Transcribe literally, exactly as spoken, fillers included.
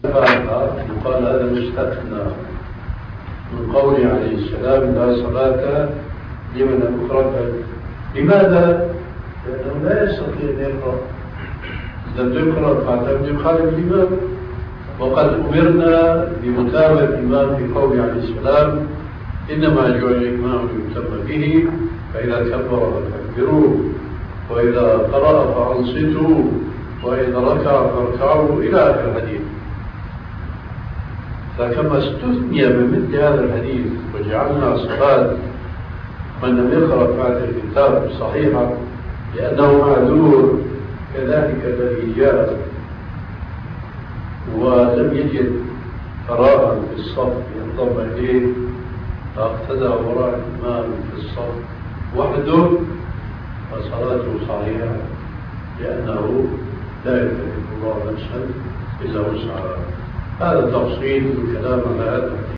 يقال هذا مستثنى من قوله عليه السلام لا صلاة لمن لم يقرأ. لماذا؟ لأنه لا يستطيع أن يقرأ. إذا تقرأ فاعتمد يخالف الإمام، وقد أمرنا بمتابعة الإمام في قوله عليه السلام إنما جعل الإمام ليؤتم به فإذا كبر فكبروا وإذا قرأ فأنصتوا وإذا ركع فاركعوا إلى آخر الحديث. فكما استثني من مثل هذا الحديث وجعلنا صلاة من لم يقرأ فاتحة الكتاب صحيحة لأنه معذور، كذلك الذي جاء ولم يجد فراغا في الصف ينضم إليه فاقتدى وراء الإمام في الصف وحده فصلاته صحيحة، لأنه لا يكلف الله نفسا إلا وسعها. هذا تفصيل الكلام على هذا.